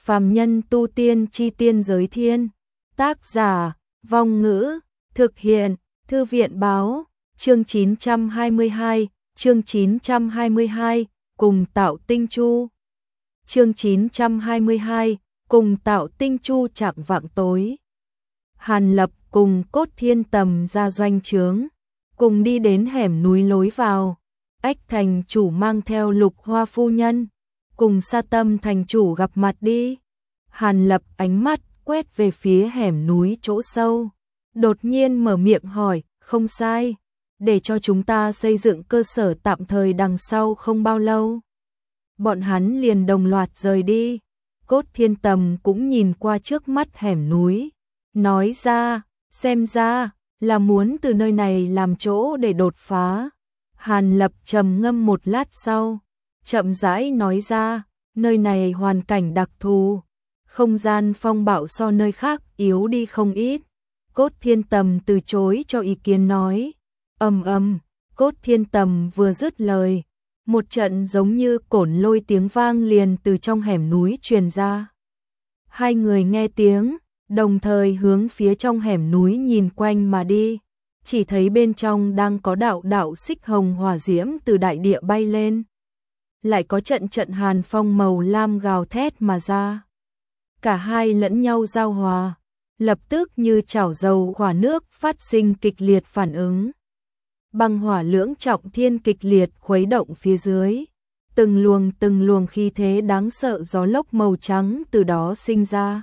Phàm nhân tu tiên chi tiên giới thiên. Tác giả, Vong Ngữ, thực hiện, Thư viện báo, chương 922, chương 922, cùng tạo tinh chu. Chương 922, cùng tạo tinh chu chạng vạng tối. Hàn Lập cùng Cốt Thiên Tầm ra doanh trướng, cùng đi đến hẻm núi lối vào. Ách thành chủ mang theo Lục Hoa phu nhân, cùng Sa Tâm thành chủ gặp mặt đi. Hàn Lập ánh mắt quét về phía hẻm núi chỗ sâu, đột nhiên mở miệng hỏi, không sai, để cho chúng ta xây dựng cơ sở tạm thời đằng sau không bao lâu. Bọn hắn liền đồng loạt rời đi. Cốt Thiên Tầm cũng nhìn qua trước mắt hẻm núi, nói ra, xem ra là muốn từ nơi này làm chỗ để đột phá. Hàn Lập trầm ngâm một lát sau, chậm rãi nói ra, nơi này hoàn cảnh đặc thù, không gian phong bạo so nơi khác yếu đi không ít. Cốt Thiên Tầm từ chối cho ý kiến nói, Cốt Thiên Tầm vừa dứt lời, một trận giống như cổn lôi tiếng vang liền từ trong hẻm núi truyền ra. Hai người nghe tiếng, đồng thời hướng phía trong hẻm núi nhìn quanh mà đi, chỉ thấy bên trong đang có đạo đạo xích hồng hỏa diễm từ đại địa bay lên. Lại có trận trận hàn phong màu lam gào thét mà ra. Cả hai lẫn nhau giao hòa, lập tức như chảo dầu hỏa nước phát sinh kịch liệt phản ứng. Băng hỏa lưỡng trọng thiên kịch liệt khuấy động phía dưới. Từng luồng khí thế đáng sợ gió lốc màu trắng từ đó sinh ra,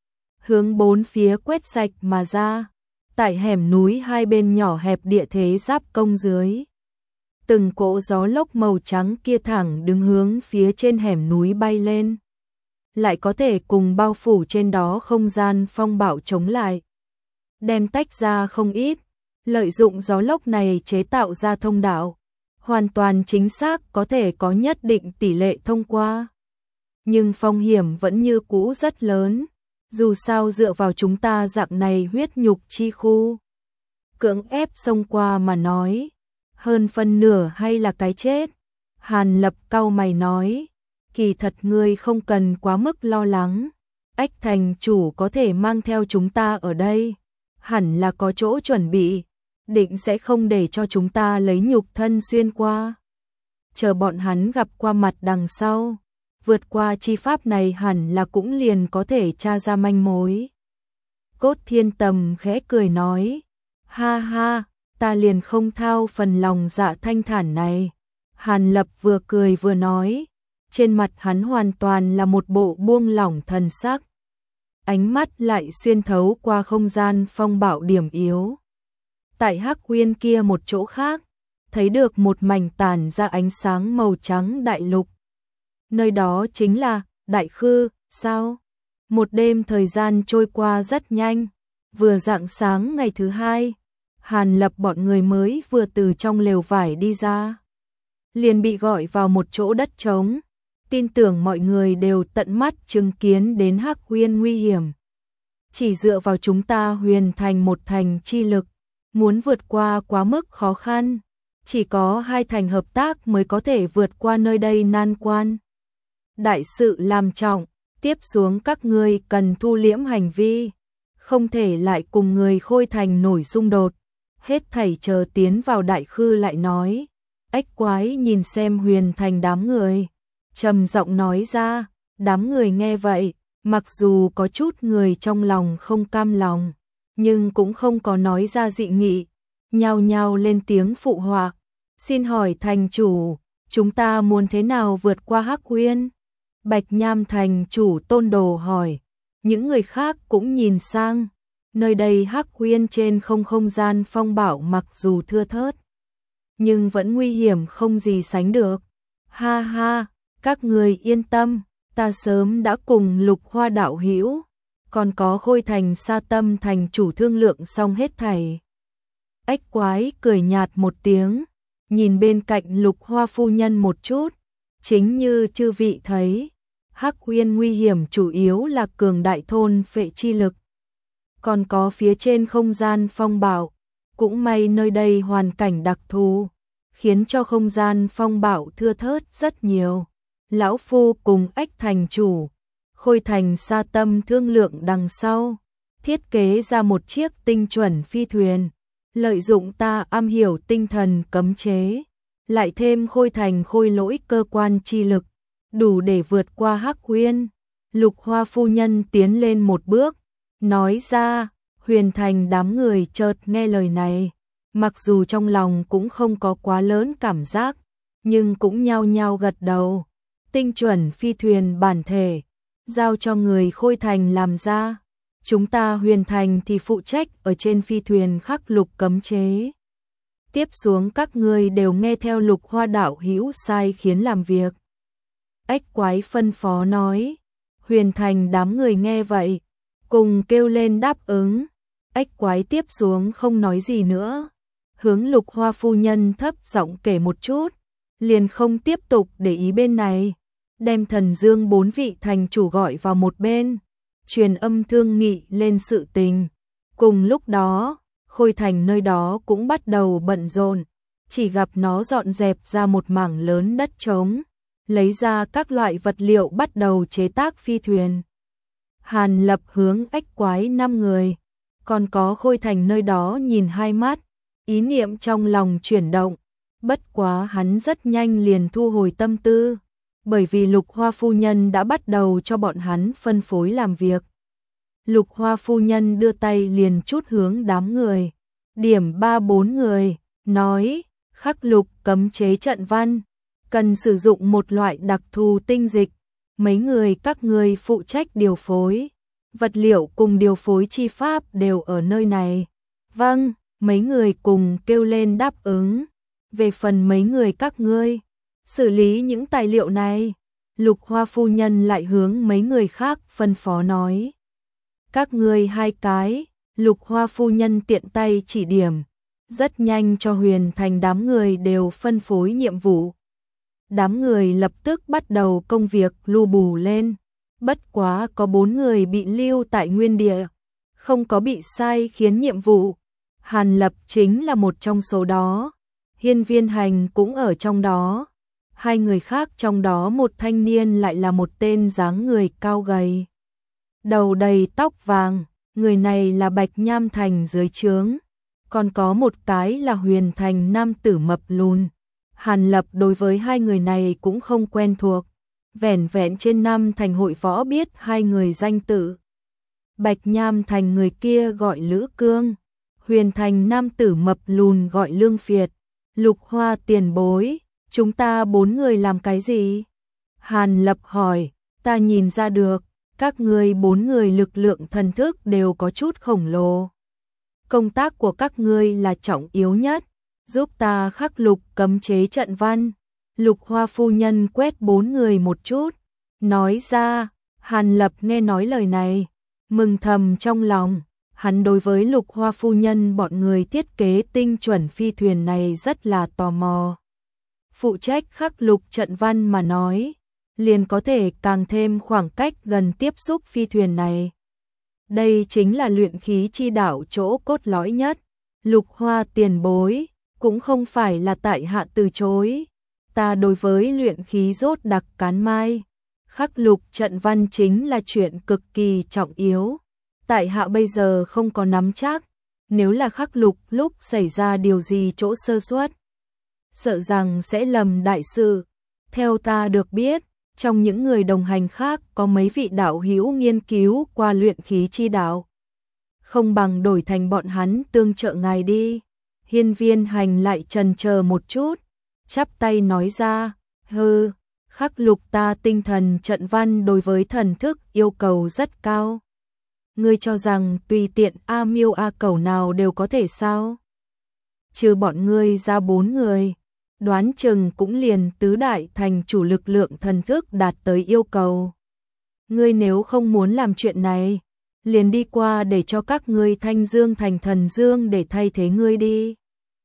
hướng bốn phía quét sạch mà ra. Tại hẻm núi hai bên nhỏ hẹp địa thế giáp công dưới, từng cỗ gió lốc màu trắng kia thẳng đứng hướng phía trên hẻm núi bay lên, lại có thể cùng bao phủ trên đó không gian phong bạo chống lại, đem tách ra không ít. Lợi dụng gió lốc này chế tạo ra thông đạo, hoàn toàn chính xác có thể có nhất định tỷ lệ thông qua. Nhưng phong hiểm vẫn như cũ rất lớn, dù sao dựa vào chúng ta dạng này huyết nhục chi khu, cưỡng ép xông qua mà nói, hơn phân nửa hay là cái chết. Hàn Lập cau mày nói, kỳ thật ngươi không cần quá mức lo lắng, Ách thành chủ có thể mang theo chúng ta ở đây, hẳn là có chỗ chuẩn bị, định sẽ không để cho chúng ta lấy nhục thân xuyên qua. Chờ bọn hắn gặp qua mặt đằng sau, vượt qua chi pháp này hẳn là cũng liền có thể tra ra manh mối. Cốt Thiên Tầm khẽ cười nói, ha ha, ta liền không thao phần lòng dạ thanh thản này. Hàn Lập vừa cười vừa nói, trên mặt hắn hoàn toàn là một bộ buông lỏng thần sắc. Ánh mắt lại xuyên thấu qua không gian phong bạo điểm yếu. Tại Hắc Uyên kia một chỗ khác, thấy được một mảnh tản ra ánh sáng màu trắng đại lục. Nơi đó chính là Đại Khư, sao? Một đêm thời gian trôi qua rất nhanh, vừa rạng sáng ngày thứ hai, Hàn Lập bọn người mới vừa từ trong lều vải đi ra, liền bị gọi vào một chỗ đất trống. Tin tưởng mọi người đều tận mắt chứng kiến đến Hắc Uyên nguy hiểm. Chỉ dựa vào chúng ta Huyền thành một thành chi lực, muốn vượt qua quá mức khó khăn, chỉ có hai thành hợp tác mới có thể vượt qua nơi đây nan quan. Đại sự làm trọng, tiếp xuống các ngươi cần thu liễm hành vi, không thể lại cùng người Khôi thành nổi xung đột, hết thảy chờ tiến vào Đại Khư lại nói. Ách Quái nhìn xem Huyền thành đám người, trầm giọng nói ra. Đám người nghe vậy, mặc dù có chút người trong lòng không cam lòng, nhưng cũng không có nói ra dị nghị, nhao nhao lên tiếng phụ họa. Xin hỏi thành chủ, chúng ta muốn thế nào vượt qua Hắc Uyên? Bạch Nham thành chủ Tôn Đồ hỏi. Những người khác cũng nhìn sang, nơi đây Hắc Uyên trên không gian phong bạo mặc dù thưa thớt, nhưng vẫn nguy hiểm không gì sánh được. Ha ha, các người yên tâm, ta sớm đã cùng Lục Hoa đạo hữu, còn có Khôi thành Sa Tâm thành chủ thương lượng xong hết thảy. Ách Quái cười nhạt một tiếng, nhìn bên cạnh Lục Hoa phu nhân một chút, chính như chư vị thấy, Hắc Uyên nguy hiểm chủ yếu là cường đại thôn phệ chi lực, còn có phía trên không gian phong bạo, cũng may nơi đây hoàn cảnh đặc thù, khiến cho không gian phong bạo thưa thớt rất nhiều. Lão phu cùng Ách thành chủ, Khôi Thành sa tâm thương lượng đằng sau, thiết kế ra một chiếc tinh chuẩn phi thuyền, lợi dụng ta am hiểu tinh thần cấm chế, lại thêm Khôi Thành khôi lỗi cơ quan chi lực, đủ để vượt qua Hắc Uyên. Lục Hoa phu nhân tiến lên một bước, nói ra. Huyền Thành đám người chợt nghe lời này, mặc dù trong lòng cũng không có quá lớn cảm giác, nhưng cũng nhao nhao gật đầu. Tinh chuẩn phi thuyền bản thể, giao cho người Khôi Thành làm ra. Chúng ta Huyền Thành thì phụ trách ở trên phi thuyền khắc lục cấm chế. Tiếp xuống các ngươi đều nghe theo Lục Hoa đạo hữu sai khiến làm việc. Ếch quái phân phó nói. Huyền Thành đám người nghe vậy, cùng kêu lên đáp ứng. Ếch quái tiếp xuống không nói gì nữa, hướng Lục Hoa phu nhân thấp giọng kể một chút, liền không tiếp tục để ý bên này, đem Thần Dương 4 vị thành chủ gọi vào một bên, truyền âm thương nghị lên sự tình. Cùng lúc đó, Khôi Thành nơi đó cũng bắt đầu bận rộn, chỉ gặp nó dọn dẹp ra một mảng lớn đất trống, lấy ra các loại vật liệu bắt đầu chế tác phi thuyền. Hàn Lập hướng ếch quái 5 người, còn có Khôi Thành nơi đó nhìn hai mắt, ý niệm trong lòng chuyển động, bất quá hắn rất nhanh liền thu hồi tâm tư, bởi vì Lục Hoa phu nhân đã bắt đầu cho bọn hắn phân phối làm việc. Lục Hoa phu nhân đưa tay liền chút hướng đám người, điểm 3-4 người, nói, khắc lục cấm chế trận văn, cần sử dụng một loại đặc thù tinh dịch, mấy người các ngươi phụ trách điều phối. Vật liệu cùng điều phối chi pháp đều ở nơi này. Vâng, mấy người cùng kêu lên đáp ứng. Về phần mấy người các ngươi, xử lý những tài liệu này. Lục Hoa phu nhân lại hướng mấy người khác phân phó nói. Các ngươi 2 cái, Lục Hoa phu nhân tiện tay chỉ điểm. Rất nhanh cho Huyền Thành đám người đều phân phối nhiệm vụ. Đám người lập tức bắt đầu công việc lu bù lên. Bất quá có 4 người bị lưu tại nguyên địa, không có bị sai khiến nhiệm vụ. Hàn Lập chính là một trong số đó. Hiên Viên Hành cũng ở trong đó. 2 người khác trong đó một thanh niên lại là một tên dáng người cao gầy, đầu đầy tóc vàng, người này là Bạch Nham Thành dưới trướng. Còn có một cái là Huyền Thành nam tử mập lùn. Hàn Lập đối với 2 người này cũng không quen thuộc. Vẻn vẹn trên năm thành hội võ biết 2 người danh tự. Bạch Nham Thành người kia gọi Lữ Cương, Huyền Thành nam tử mập lùn gọi Lương Phiệt. Lục Hoa tiền bối, chúng ta 4 người làm cái gì? Hàn Lập hỏi, ta nhìn ra được, các ngươi 4 người lực lượng thần thức đều có chút khổng lồ. Công tác của các ngươi là trọng yếu nhất, giúp ta khắc lục cấm chế trận văn. Lục Hoa phu nhân quét 4 người một chút, nói ra. Hàn Lập nghe nói lời này, mừng thầm trong lòng. Hắn đối với Lục Hoa phu nhân bọn người thiết kế tinh chuẩn phi thuyền này rất là tò mò. Phụ trách khắc lục trận văn mà nói, liền có thể càng thêm khoảng cách gần tiếp xúc phi thuyền này. Đây chính là luyện khí chi đạo chỗ cốt lõi nhất. Lục Hoa tiền bối, cũng không phải là tại hạ từ chối. Ta đối với luyện khí rốt đặc cán mai, khắc lục trận văn chính là chuyện cực kỳ trọng yếu. Tại hạ bây giờ không có nắm chắc, nếu là khắc lục lúc xảy ra điều gì chỗ sơ suất, sợ rằng sẽ lầm đại sự. Theo ta được biết, trong những người đồng hành khác có mấy vị đạo hữu nghiên cứu qua luyện khí chi đạo. Không bằng đổi thành bọn hắn tương trợ ngài đi. Hiên Viên Hành lại chần chờ một chút, chắp tay nói ra, hừ, khắc lục ta tinh thần trận văn đối với thần thức yêu cầu rất cao. Ngươi cho rằng tùy tiện A Miêu A Cẩu nào đều có thể sao? Trừ bọn ngươi ra 4 người, đoán chừng cũng liền tứ đại thành chủ lực lượng thần thức đạt tới yêu cầu. Ngươi nếu không muốn làm chuyện này, liền đi qua để cho các ngươi Thanh Dương thành Thần Dương để thay thế ngươi đi.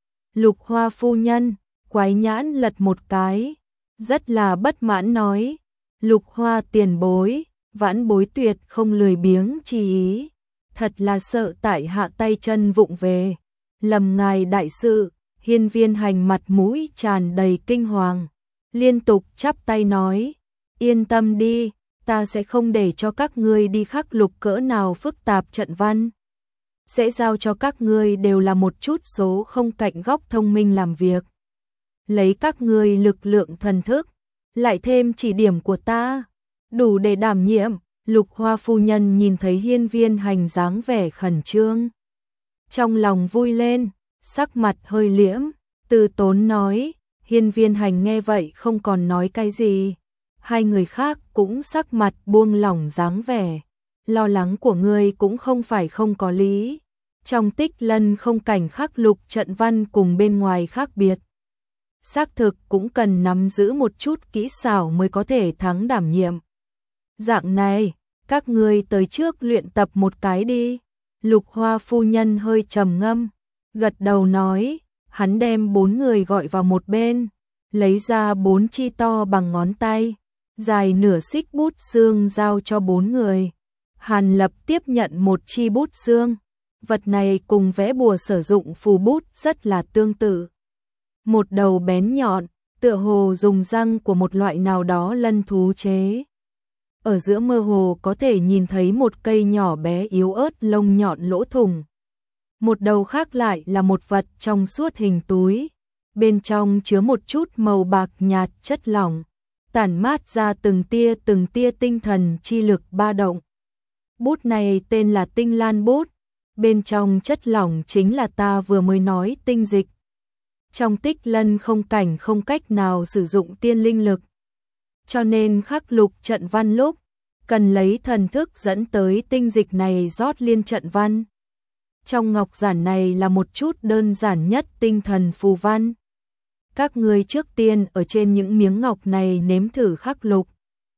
Lục Hoa phu nhân, quái nhãn lật một cái, rất là bất mãn nói, Lục Hoa tiền bối, vãn bối tuyệt không lười biếng chi ý, thật là sợ tại hạ tay chân vụng về, lầm ngài đại sự. Hiên Viên Hành mặt mũi tràn đầy kinh hoàng, liên tục chắp tay nói, yên tâm đi, ta sẽ không để cho các ngươi đi khắc lục cỡ nào phức tạp trận văn. Sẽ giao cho các ngươi đều là một chút số không cạnh góc thông minh làm việc. Lấy các ngươi lực lượng thần thức, lại thêm chỉ điểm của ta, đủ để đảm nhiệm. Lục Hoa phu nhân nhìn thấy Hiên Viên Hành dáng vẻ khẩn trương, trong lòng vui lên, sắc mặt hơi liễm, từ tốn nói. Hiên Viên Hành nghe vậy không còn nói cái gì. Hai người khác cũng sắc mặt buông lỏng dáng vẻ. Lo lắng của ngươi cũng không phải không có lý. Trong Tích Lân không cảnh khắc lục trận văn cùng bên ngoài khác biệt. Xác thực cũng cần nắm giữ một chút kỹ xảo mới có thể thắng đảm nhiệm. Dạng này, các ngươi tới trước luyện tập một cái đi. Lục Hoa phu nhân hơi trầm ngâm, gật đầu nói. Hắn đem 4 người gọi vào một bên, lấy ra 4 chi to bằng ngón tay, dài nửa xích bút xương giao cho 4 người. Hàn Lập tiếp nhận một chi bút xương. Vật này cùng vẽ bùa sử dụng phù bút rất là tương tự. Một đầu bén nhọn, tựa hồ dùng răng của một loại nào đó lân thú chế. Ở giữa mơ hồ có thể nhìn thấy một cây nhỏ bé yếu ớt lông nhọn lỗ thủng. Một đầu khác lại là một vật trong suốt hình túi. Bên trong chứa một chút màu bạc nhạt chất lỏng, tản mát ra từng tia tinh thần chi lực ba động. Bút này tên là Tinh Lan bút. Bên trong chất lỏng chính là ta vừa mới nói tinh dịch. Trong Tích Lân không cảnh không cách nào sử dụng tiên linh lực, cho nên khắc lục trận văn lúc cần lấy thần thức dẫn tới tinh dịch này rót liên trận văn. Trong ngọc giản này là một chút đơn giản nhất tinh thần phù văn. Các ngươi trước tiên ở trên những miếng ngọc này nếm thử khắc lục.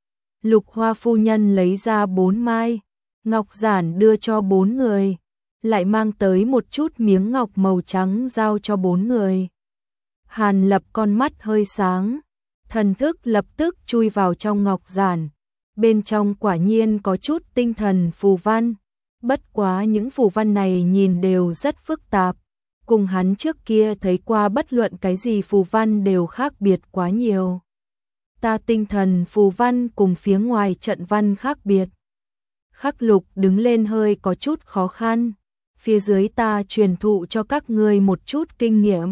Lục Hoa phu nhân lấy ra 4 mai ngọc giản đưa cho 4 người, lại mang tới một chút miếng ngọc màu trắng giao cho 4 người. Hàn Lập con mắt hơi sáng, thần thức lập tức chui vào trong ngọc giản. Bên trong quả nhiên có chút tinh thần phù văn, bất quá những phù văn này nhìn đều rất phức tạp, cùng hắn trước kia thấy qua bất luận cái gì phù văn đều khác biệt quá nhiều. Ta tinh thần phù văn cùng phía ngoài trận văn khác biệt. Khắc lục đứng lên hơi có chút khó khăn, phía dưới ta truyền thụ cho các ngươi một chút kinh nghiệm.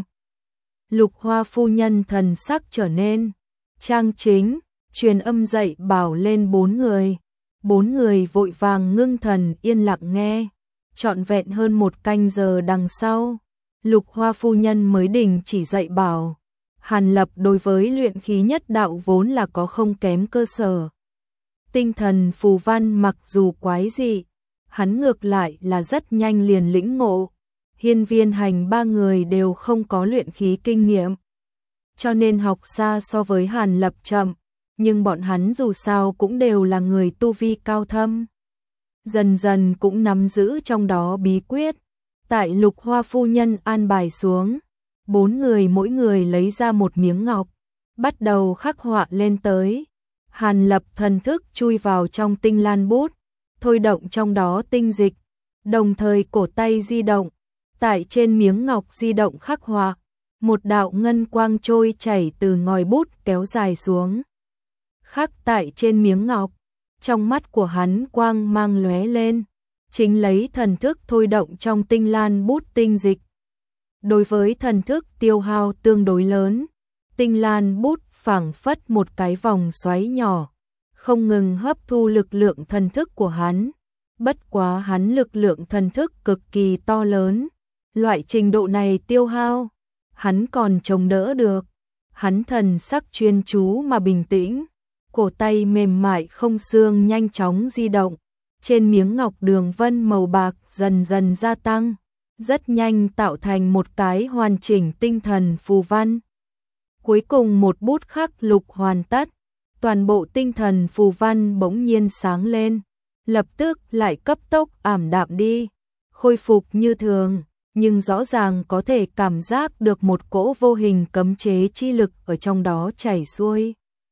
Lục Hoa phu nhân thần sắc trở nên trang chính, truyền âm dạy bảo lên 4 người. 4 người vội vàng ngưng thần yên lặng nghe. Trọn vẹn hơn 1 canh giờ đằng sau, Lục Hoa phu nhân mới đình chỉ dạy bảo. Hàn Lập đối với luyện khí nhất đạo vốn là có không kém cơ sở. Tinh thần phù văn mặc dù quái dị, hắn ngược lại là rất nhanh liền lĩnh ngộ. Hiên Viên Hành 3 người đều không có luyện khí kinh nghiệm, cho nên học xa so với Hàn Lập chậm, nhưng bọn hắn dù sao cũng đều là người tu vi cao thâm. Dần dần cũng nắm giữ trong đó bí quyết. Tại Lục Hoa phu nhân an bài xuống, 4 người mỗi người lấy ra một miếng ngọc, bắt đầu khắc họa lên tới. Hàn Lập thần thức chui vào trong Tinh Lan bút, thôi động trong đó tinh dịch, đồng thời cổ tay di động, tại trên miếng ngọc di động khắc họa, một đạo ngân quang trôi chảy từ ngòi bút kéo dài xuống. Khắc tại trên miếng ngọc, trong mắt của hắn quang mang lóe lên, chính lấy thần thức thôi động trong Tinh Lan bút tinh dịch. Đối với thần thức tiêu hao tương đối lớn, Tinh Lan bút phảng phất một cái vòng xoáy nhỏ, không ngừng hấp thu lực lượng thần thức của hắn. Bất quá hắn lực lượng thần thức cực kỳ to lớn, loại trình độ này tiêu hao, hắn còn chống đỡ được. Hắn thần sắc chuyên chú mà bình tĩnh, cổ tay mềm mại không xương nhanh chóng di động, trên miếng ngọc đường vân màu bạc dần dần gia tăng, rất nhanh tạo thành một cái hoàn chỉnh tinh thần phù văn. Cuối cùng một bút khắc lục hoàn tất, toàn bộ tinh thần phù văn bỗng nhiên sáng lên, lập tức lại cấp tốc ảm đạm đi, khôi phục như thường, nhưng rõ ràng có thể cảm giác được một cỗ vô hình cấm chế chi lực ở trong đó chảy xuôi.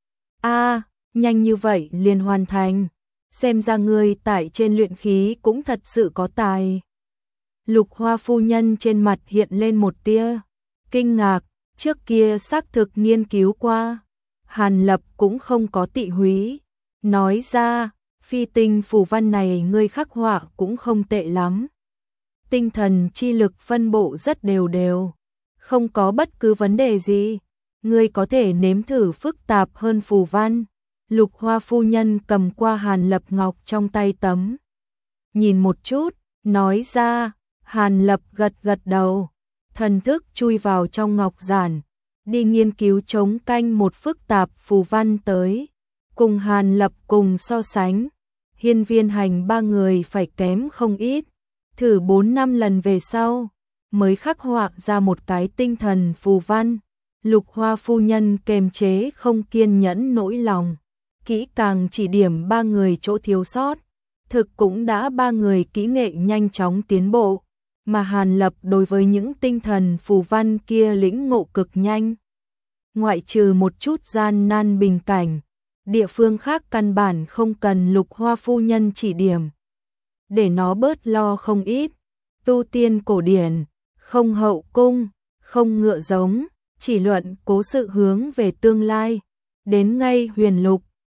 Nhanh như vậy liền hoàn thành, xem ra ngươi tại trên luyện khí cũng thật sự có tài. Lục Hoa phu nhân trên mặt hiện lên một tia kinh ngạc, trước kia xác thực nghiên cứu qua. Hàn Lập cũng không có tị húy, nói ra, phi tinh phù văn này ngươi khắc họa cũng không tệ lắm. Tinh thần chi lực phân bộ rất đều đều, không có bất cứ vấn đề gì. Ngươi có thể nếm thử phức tạp hơn phù văn. Lục Hoa phu nhân cầm qua Hàn Lập ngọc trong tay tấm. Nhìn một chút, nói ra, Hàn Lập gật gật đầu, thần thức chui vào trong ngọc giản, đi nghiên cứu chống canh một phức tạp phù văn tới. Cùng Hàn Lập cùng so sánh, Hiên Viên Hành ba người phải kém không ít, thử 4-5 lần về sau, mới khắc họa ra một cái tinh thần phù văn. Lục Hoa phu nhân kềm chế không kiên nhẫn nỗi lòng, kỹ càng chỉ điểm ba người chỗ thiếu sót, thực cũng đã ba người kỹ nghệ nhanh chóng tiến bộ, mà Hàn Lập đối với những tinh thần phù văn kia lĩnh ngộ cực nhanh. Ngoại trừ một chút gian nan bình cảnh, địa phương khác căn bản không cần Lục Hoa phu nhân chỉ điểm, để nó bớt lo không ít. Tu tiên cổ điển, không hậu cung, không ngựa giống, chỉ luận cố sự hướng về tương lai. Đến ngay huyền lục,